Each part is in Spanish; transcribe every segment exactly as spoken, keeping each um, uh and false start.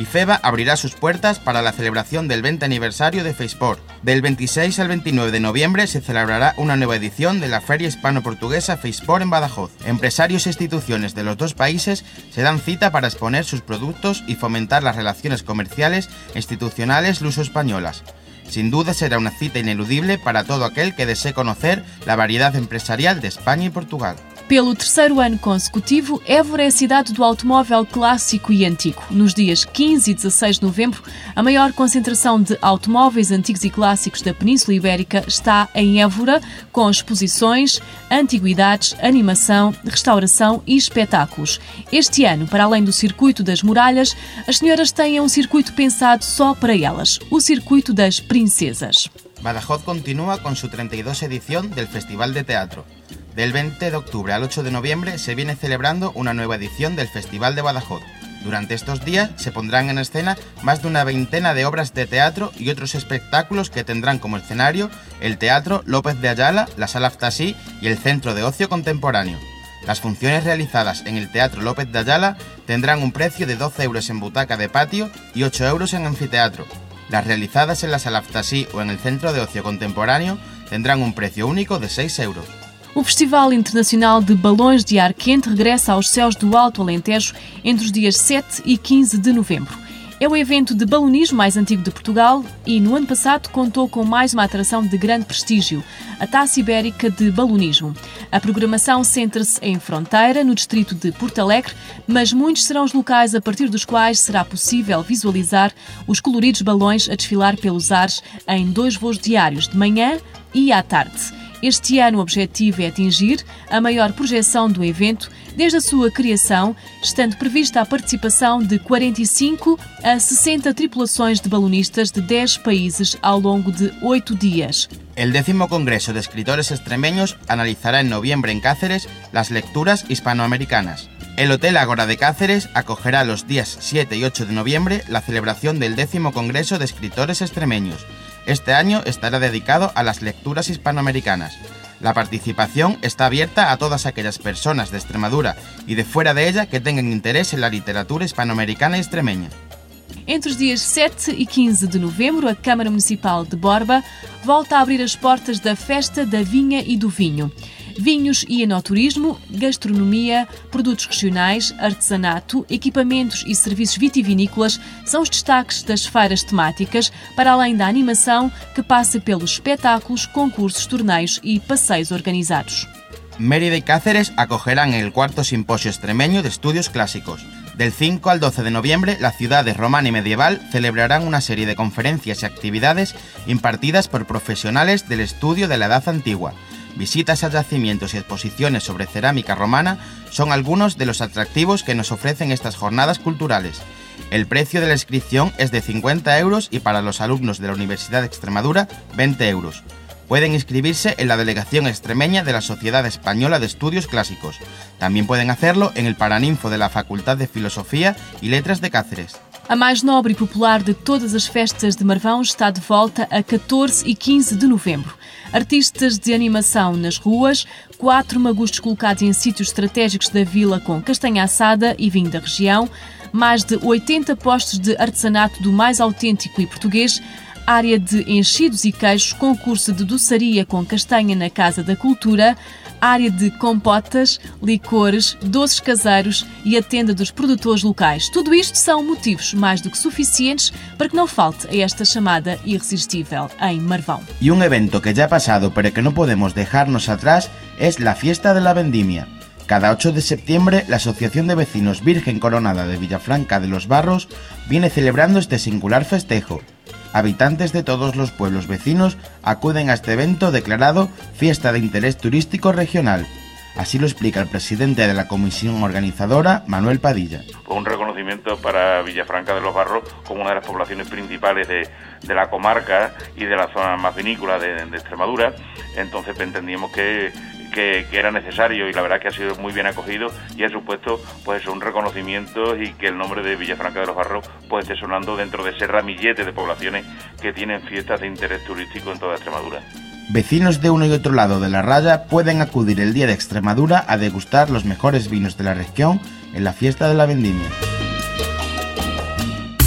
FEBA abrirá sus puertas para la celebración del veinte aniversario de FEISPORT. Del veintiséis al veintinueve de noviembre se celebrará una nueva edición de la Feria Hispano-Portuguesa FEISPORT en Badajoz. Empresarios e instituciones de los dos países se dan cita para exponer sus productos y fomentar las relaciones comerciales e institucionales luso-españolas. Sin duda será una cita ineludible para todo aquel que desee conocer la variedad empresarial de España e Portugal. Pelo terceiro ano consecutivo, Évora é a cidade do automóvel clássico e antigo. Nos dias quinze e dezasseis de novembro, a maior concentração de automóveis antigos e clássicos da Península Ibérica está em Évora, com exposições, antiguidades, animação, restauração e espetáculos. Este ano, para além do Circuito das Muralhas, as senhoras têm um circuito pensado só para elas, o Circuito das Princesas. Badajoz continúa con su treinta y dos edición del Festival de Teatro. Del veinte de octubre al ocho de noviembre se viene celebrando una nueva edición del Festival de Badajoz. Durante estos días se pondrán en escena más de una veintena de obras de teatro y otros espectáculos que tendrán como escenario el Teatro López de Ayala, la Sala Aftasí y el Centro de Ocio Contemporáneo. Las funciones realizadas en el Teatro López de Ayala tendrán un precio de doce euros en butaca de patio y ocho euros en anfiteatro. Las realizadas en la Sala Aftasí o en el Centro de Ocio Contemporáneo tendrán un precio único de seis euros. O Festival Internacional de Balões de Ar Quente regressa aos céus do Alto Alentejo entre os dias sete e quinze de novembro. É o evento de balonismo mais antigo de Portugal e, no ano passado, contou com mais uma atração de grande prestígio, a Taça Ibérica de Balonismo. A programação centra-se em Fronteira, no distrito de Porto Alegre, mas muitos serão os locais a partir dos quais será possível visualizar os coloridos balões a desfilar pelos ares em dois voos diários, de manhã e à tarde. Este ano o objetivo é atingir a maior projeção do evento desde a sua criação, estando prevista a participação de quarenta e cinco a sessenta tripulações de balonistas de dez países ao longo de oito dias. El décimo Congreso de Escritores Extremeños analizará en noviembre en Cáceres las lecturas hispanoamericanas. El Hotel Ágora de Cáceres acogerá los días siete y ocho de noviembre la celebración del décimo Congreso de Escritores Extremeños. Este año estará dedicado a las lecturas hispanoamericanas. La participación está abierta a todas aquellas personas de Extremadura y de fuera de ella que tengan interés en la literatura hispanoamericana y extremeña. Entre os dias sete e quinze de novembro, a Câmara Municipal de Borba volta a abrir as portas da Festa da Vinha e do Vinho. Vinhos e enoturismo, gastronomia, produtos regionais, artesanato, equipamentos e serviços vitivinícolas são os destaques das feiras temáticas, para além da animação que passa pelos espetáculos, concursos, torneios e passeios organizados. Mérida y Cáceres acogerán el cuarto Simposio Extremeño de Estudios Clásicos. Del cinco al doce de noviembre, las ciudades romana y medieval celebrarán una serie de conferencias y actividades impartidas por profesionales del estudio de la Edad Antigua. Visitas a yacimientos y exposiciones sobre cerámica romana son algunos de los atractivos que nos ofrecen estas jornadas culturales. El precio de la inscripción es de cincuenta euros y para los alumnos de la Universidad de Extremadura, veinte euros. Pueden inscribirse en la delegación extremeña de la Sociedad Española de Estudios Clásicos. También pueden hacerlo en el Paraninfo de la Facultad de Filosofía y Letras de Cáceres. A mais nobre e popular de todas as festas de Marvão está de volta a catorze e quinze de novembro. Artistas de animação nas ruas, quatro magustos colocados em sítios estratégicos da vila com castanha assada e vinho da região, mais de oitenta postos de artesanato do mais autêntico e português, área de enchidos e queijos, concurso de doçaria com castanha na Casa da Cultura, área de compotas, licores, doces caseiros e a tenda dos produtores locais. Tudo isto são motivos mais do que suficientes para que não falte a esta chamada irresistível em Marvão. Y un evento que ya ha pasado pero que no podemos dejarnos atrás es la Fiesta de la Vendimia. Cada ocho de septiembre, la Asociación de Vecinos Virgen Coronada de Villafranca de los Barros viene celebrando este singular festejo. Habitantes de todos los pueblos vecinos acuden a este evento declarado Fiesta de Interés Turístico Regional. Así lo explica el presidente de la comisión organizadora, Manuel Padilla. Un reconocimiento para Villafranca de los Barros como una de las poblaciones principales de, de la comarca y de la zona más vinícola de, de Extremadura. Entonces entendíamos que, que, que era necesario y la verdad que ha sido muy bien acogido y ha supuesto pues un reconocimiento y que el nombre de Villafranca de los Barros pues esté sonando dentro de ese ramillete de poblaciones que tienen fiestas de interés turístico en toda Extremadura. Vecinos de uno y otro lado de la raya pueden acudir el día de Extremadura a degustar los mejores vinos de la región en la Fiesta de la Vendimia.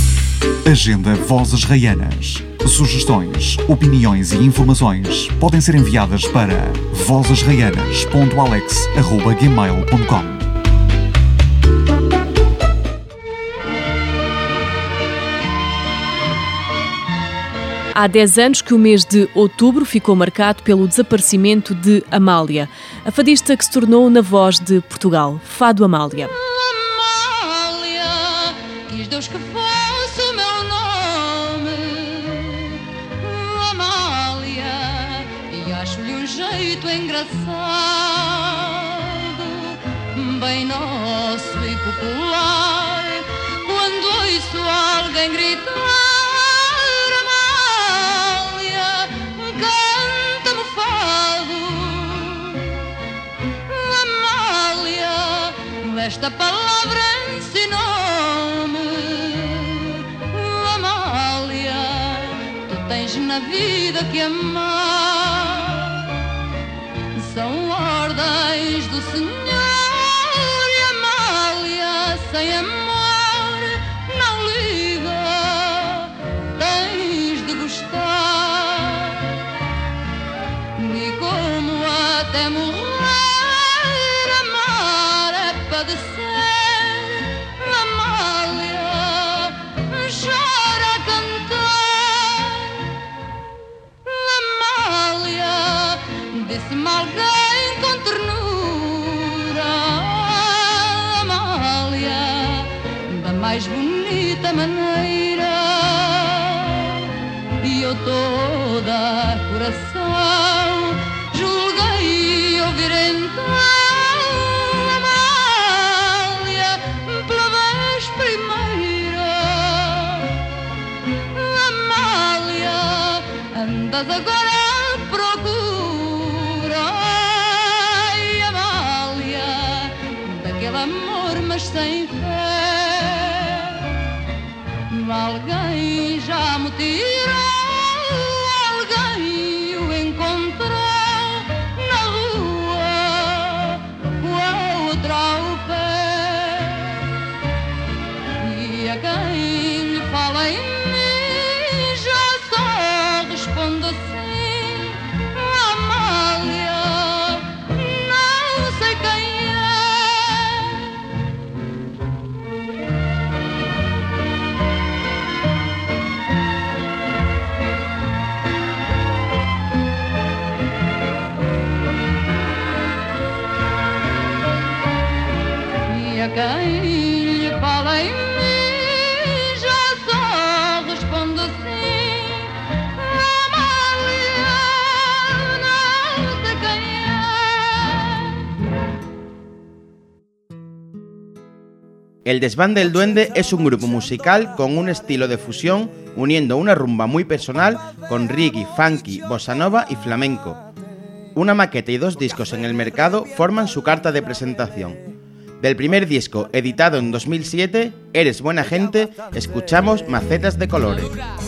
Agenda Vozes Raianas. Sugestões, opiniões e informações podem ser enviadas para vozes raianas ponto alex arroba gmail ponto com. Há dez anos que o mês de outubro ficou marcado pelo desaparecimento de Amália, a fadista que se tornou na voz de Portugal. Fado Amália. Amália, quis Deus que fosse o meu nome. Amália, e acho-lhe um jeito engraçado, bem nosso e popular, quando ouço alguém gritar. Esta palavra ensinou-me, Amália, tu tens na vida que amar. São ordens do Senhor e Amália, sem amor não liga, tens de gostar. E como até morrer de ser, Amália, chora a cantar. Amália, disse-me alguém com ternura, Amália, da mais bonita maneira, e eu toda coração julguei ouvir então agora procura, ai, Amália, daquele amor mas sem fé. Alguém já me tirou, alguém o encontrou na rua, com a outra ao pé. E a quem lhe fala em respondo assim, Amália, não sei quem é. E a quem lhe fala em mim já só respondo assim, El Desván del Duende es un grupo musical con un estilo de fusión uniendo una rumba muy personal con reggae, funky, bossa nova y flamenco. Una maqueta y dos discos en el mercado forman su carta de presentación. Del primer disco, editado en dos mil siete, Eres buena gente, escuchamos Macetas de colores.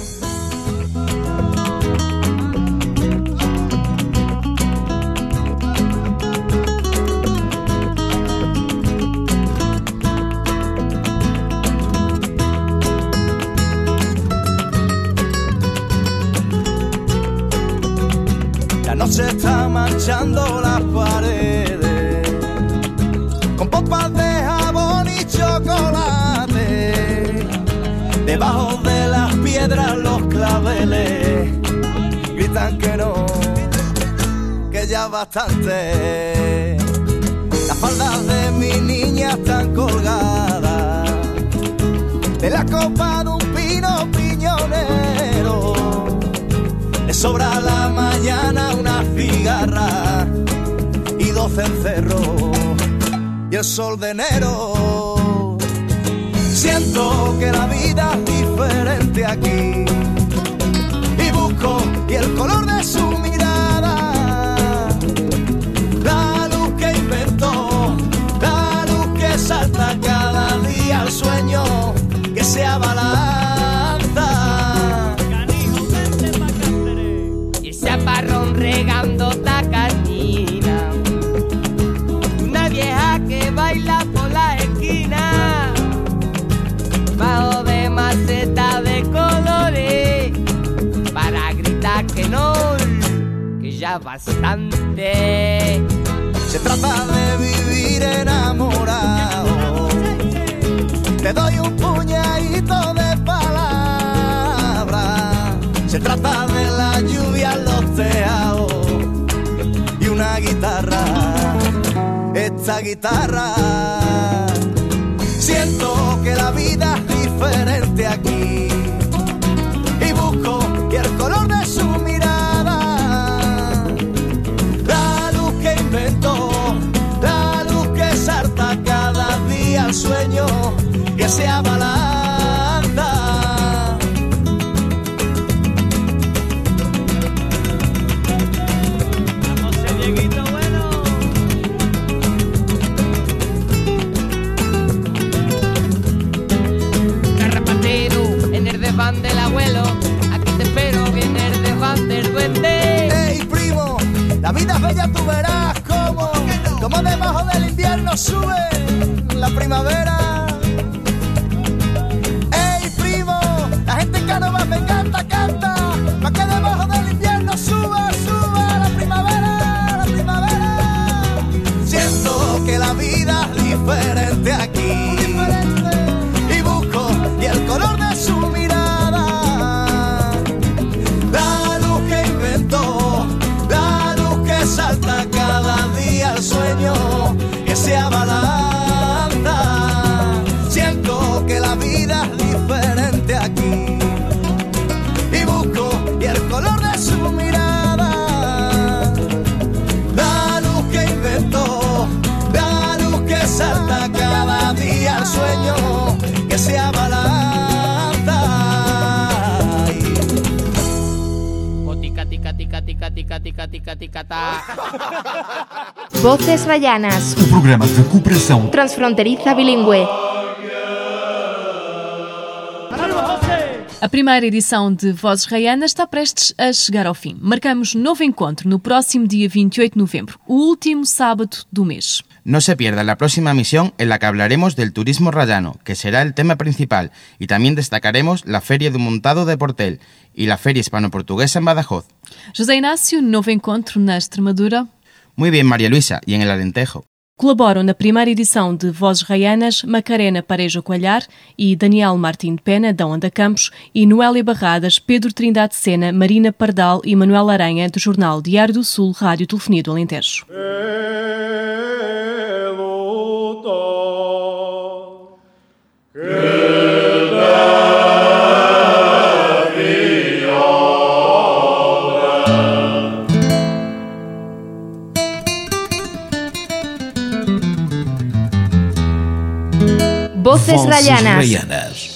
Se está manchando las paredes con pompas de jabón y chocolate. Debajo de las piedras los claveles gritan que no, que ya bastante. Las faldas de mi niña están colgadas de la copa de un pino piñonero. Le sobra la mañana una cigarra y dos cencerros y el sol de enero. Siento que la vida es diferente aquí y busco y el color de su mirada, la luz que inventó, la luz que salta cada día al sueño que se abalanza. Chaparrón regando tacañina, una vieja que baila por la esquina, bajo de maceta de ya bastante. Se trata de vivir enamorado. Te doy un puñadito de palabras. Se trata de la lluvia en los tejados y una guitarra. Esta guitarra. Siento que la vida es diferente aquí y busco y el color de su mirada, la luz que inventó, la luz que salta cada día al sueño que se abalanza. Vamos, Dieguito, bueno. Carrapatero, en el desván del abuelo, aquí te espero, viene el desván del duende. Ey, primo, la vida es bella, tú verás cómo, como debajo del invierno sube la primavera. Ey, primo, la gente en Cánovas me canta, canta, pa' que debajo del invierno suba, suba la primavera, la primavera. Siento que la vida es diferente aquí, diferente, y busco y el color de su mirada, la luz que inventó, la luz que salta cada día al sueño que se abalanza. Siento que la vida es diferente aquí y busco y el color de su mirada, la luz que inventó, la luz que salta cada día al sueño que se abalanza. O tica tica tica tica tica tica tica tica ta. Voces Rayanas, O programa de cooperação transfronteriza bilingüe. A primeira edição de Vozes Raianas está prestes a chegar ao fim. Marcamos novo encontro no próximo dia vinte e oito de novembro, o último sábado do mês. No se pierda la próxima emisión en la que hablaremos del turismo rayano, que será el tema principal, y también destacaremos la Feria do Montado de Portel y la Feria Hispano-Portuguesa en Badajoz. José Inácio, novo encontro na Extremadura. Muy bien, María Luisa, y en el Alentejo. Colaboram na primeira edição de Vozes Raianas Macarena Parejo Coelhar e Daniel Martim de Pena, da Onda Campos, e Noélia Barradas, Pedro Trindade Sena, Marina Pardal e Manuel Aranha, do jornal Diário do Sul, Rádio Telefonia do Alentejo. Voces Rayanas.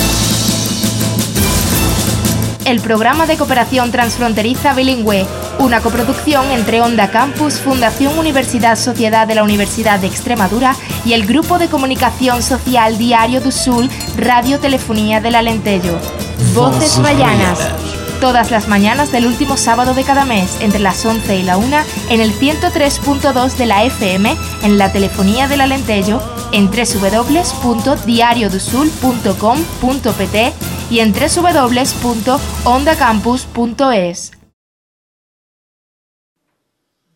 El programa de cooperación transfronteriza bilingüe, una coproducción entre Onda Campus, Fundación Universidad Sociedad de la Universidad de Extremadura y el Grupo de Comunicación Social Diario do Sul, Radio Telefonía del Alentejo. Voces Rayanas. Todas las mañanas del último sábado de cada mes, entre las once y la una, en el ciento tres punto dos de la F M, en la Telefonía del Alentejo, en doble u doble u doble u punto diario do sul punto com punto p t y en doble u doble u doble u punto onda campus punto es.